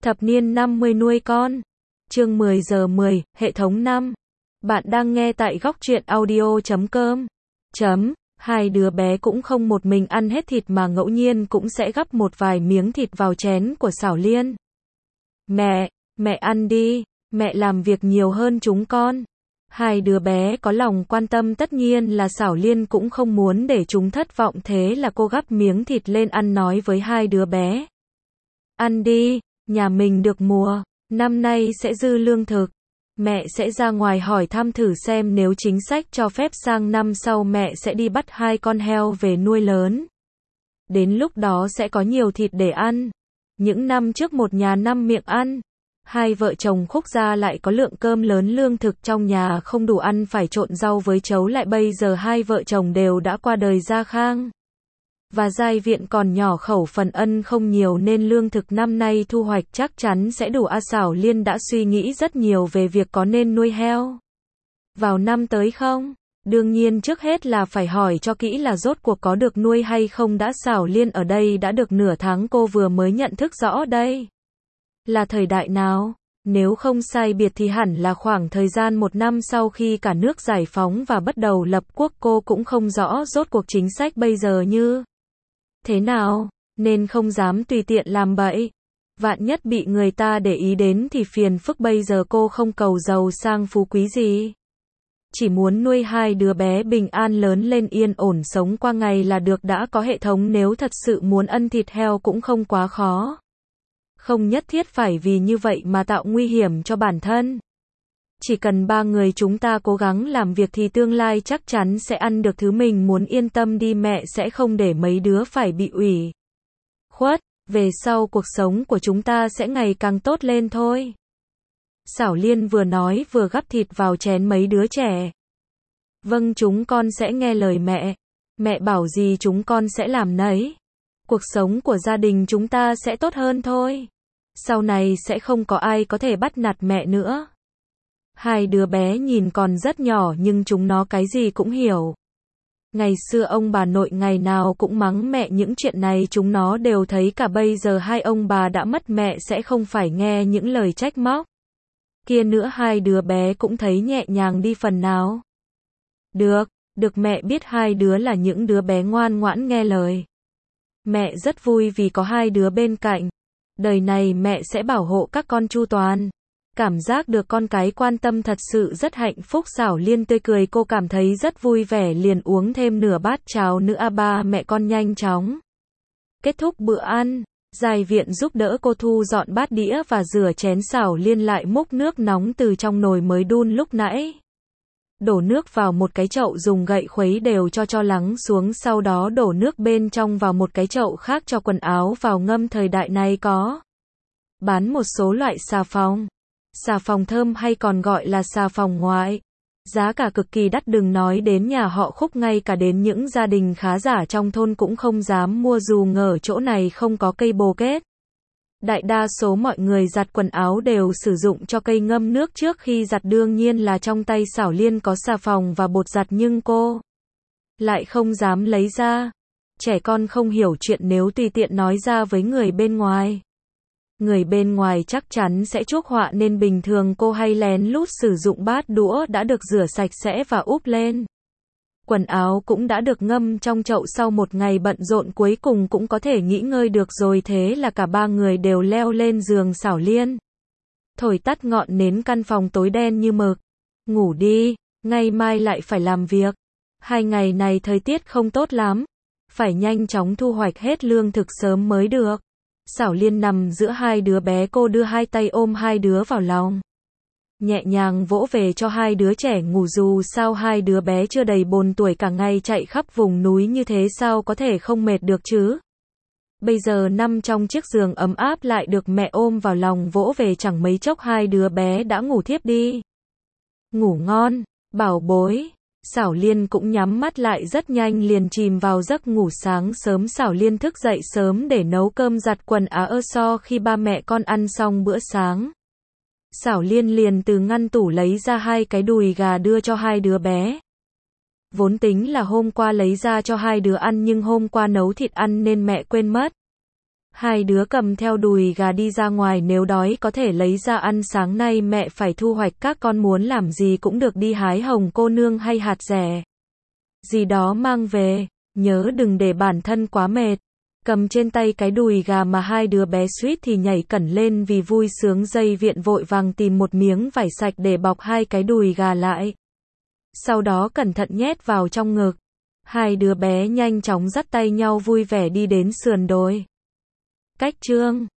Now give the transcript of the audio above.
Thập niên 50 nuôi con. Chương 10 giờ 10, hệ thống 5. Bạn đang nghe tại góc truyện audio.com. Hai đứa bé cũng không một mình ăn hết thịt mà ngẫu nhiên cũng sẽ gắp một vài miếng thịt vào chén của Xảo Liên. Mẹ ăn đi, mẹ làm việc nhiều hơn chúng con. Hai đứa bé có lòng quan tâm, tất nhiên là Xảo Liên cũng không muốn để chúng thất vọng, thế là cô gắp miếng thịt lên ăn, nói với hai đứa bé. Ăn đi, nhà mình được mùa, năm nay sẽ dư lương thực. Mẹ sẽ ra ngoài hỏi thăm thử xem, nếu chính sách cho phép sang năm sau mẹ sẽ đi bắt 2 con heo về nuôi lớn. Đến lúc đó sẽ có nhiều thịt để ăn. Những năm trước một nhà 5 miệng ăn. Hai vợ chồng Khúc gia lại có lượng cơm lớn, lương thực trong nhà không đủ ăn phải trộn rau với chấu lại. Bây giờ hai vợ chồng đều đã qua đời gia khang. Và giai viện còn nhỏ, khẩu phần ăn không nhiều nên lương thực năm nay thu hoạch chắc chắn sẽ đủ. Xảo Liên đã suy nghĩ rất nhiều về việc có nên nuôi heo vào năm tới không. Đương nhiên trước hết là phải hỏi cho kỹ là rốt cuộc có được nuôi hay không đã. Xảo Liên ở đây đã được nửa tháng, cô vừa mới nhận thức rõ đây là thời đại nào. Nếu không sai biệt thì hẳn là khoảng thời gian 1 năm sau khi cả nước giải phóng và bắt đầu lập quốc. Cô cũng không rõ rốt cuộc chính sách bây giờ như thế nào, nên không dám tùy tiện làm bậy. Vạn nhất bị người ta để ý đến thì phiền phức. Bây giờ cô không cầu giàu sang phú quý gì, chỉ muốn nuôi hai đứa bé bình an lớn lên, yên ổn sống qua ngày là được. Đã có hệ thống, nếu thật sự muốn ăn thịt heo cũng không quá khó. Không nhất thiết phải vì như vậy mà tạo nguy hiểm cho bản thân. Chỉ cần 3 người chúng ta cố gắng làm việc thì tương lai chắc chắn sẽ ăn được thứ mình muốn. Yên tâm đi, mẹ sẽ không để mấy đứa phải bị ủy khuất. Về sau cuộc sống của chúng ta sẽ ngày càng tốt lên thôi. Xảo Liên vừa nói vừa gắp thịt vào chén mấy đứa trẻ. Vâng, chúng con sẽ nghe lời mẹ. Mẹ bảo gì chúng con sẽ làm nấy. Cuộc sống của gia đình chúng ta sẽ tốt hơn thôi. Sau này sẽ không có ai có thể bắt nạt mẹ nữa. Hai đứa bé nhìn còn rất nhỏ nhưng chúng nó cái gì cũng hiểu. Ngày xưa ông bà nội ngày nào cũng mắng mẹ, những chuyện này chúng nó đều thấy cả. Bây giờ hai ông bà đã mất, mẹ sẽ không phải nghe những lời trách móc kia nữa. Hai đứa bé cũng thấy nhẹ nhàng đi phần nào. Được mẹ biết hai đứa là những đứa bé ngoan ngoãn nghe lời. Mẹ rất vui vì có hai đứa bên cạnh. Đời này mẹ sẽ bảo hộ các con chu toàn. Cảm giác được con cái quan tâm thật sự rất hạnh phúc. Xảo Liên tươi cười, cô cảm thấy rất vui vẻ, liền uống thêm nửa bát cháo nữa. Ba mẹ con nhanh chóng kết thúc bữa ăn. Giai viện giúp đỡ cô thu dọn bát đĩa và rửa chén. Xảo Liên lại múc nước nóng từ trong nồi mới đun lúc nãy. Đổ nước vào một cái chậu, dùng gậy khuấy đều cho lắng xuống, sau đó đổ nước bên trong vào một cái chậu khác, cho quần áo vào ngâm. Thời đại này có bán một số loại xà phòng thơm hay còn gọi là xà phòng ngoại. Giá cả cực kỳ đắt, đừng nói đến nhà họ Khúc, ngay cả đến những gia đình khá giả trong thôn cũng không dám mua, dù ngờ chỗ này không có cây bồ kết. Đại đa số mọi người giặt quần áo đều sử dụng cho cây ngâm nước trước khi giặt. Đương nhiên là trong tay Xảo Liên có xà phòng và bột giặt, nhưng cô lại không dám lấy ra. Trẻ con không hiểu chuyện, nếu tùy tiện nói ra với người bên ngoài, người bên ngoài chắc chắn sẽ chuốc họa, nên bình thường cô hay lén lút sử dụng bát đũa đã được rửa sạch sẽ và úp lên. Quần áo cũng đã được ngâm trong chậu. Sau một ngày bận rộn cuối cùng cũng có thể nghỉ ngơi được rồi. Thế là cả 3 người đều leo lên giường Xảo Liên, thổi tắt ngọn nến. Căn phòng tối đen như mực. Ngủ đi, ngày mai lại phải làm việc. 2 ngày này thời tiết không tốt lắm, phải nhanh chóng thu hoạch hết lương thực sớm mới được. Xảo Liên nằm giữa hai đứa bé, cô đưa 2 tay ôm hai đứa vào lòng, nhẹ nhàng vỗ về cho hai đứa trẻ ngủ. Dù sao hai đứa bé chưa đầy 4 tuổi, cả ngày chạy khắp vùng núi như thế, sao có thể không mệt được chứ. Bây giờ nằm trong chiếc giường ấm áp lại được mẹ ôm vào lòng vỗ về, chẳng mấy chốc hai đứa bé đã ngủ thiếp đi. Ngủ ngon, bảo bối. Xảo Liên cũng nhắm mắt lại, rất nhanh liền chìm vào giấc ngủ. Sáng sớm Xảo Liên thức dậy sớm để nấu cơm, giặt quần áo. Sau khi ba mẹ con ăn xong bữa sáng, Xảo Liên liền từ ngăn tủ lấy ra 2 cái đùi gà đưa cho hai đứa bé. Vốn tính là hôm qua lấy ra cho hai đứa ăn, nhưng hôm qua nấu thịt ăn nên mẹ quên mất. Hai đứa cầm theo đùi gà đi ra ngoài, nếu đói có thể lấy ra ăn, sáng nay mẹ phải thu hoạch, các con muốn làm gì cũng được, đi hái hồng cô nương hay hạt dẻ gì đó mang về, nhớ đừng để bản thân quá mệt. Cầm trên tay cái đùi gà mà hai đứa bé suýt thì nhảy cẩn lên vì vui sướng, Dây Viện vội vàng tìm một miếng vải sạch để bọc hai cái đùi gà lại. Sau đó cẩn thận nhét vào trong ngực. Hai đứa bé nhanh chóng dắt tay nhau vui vẻ đi đến sườn đồi. Cách chương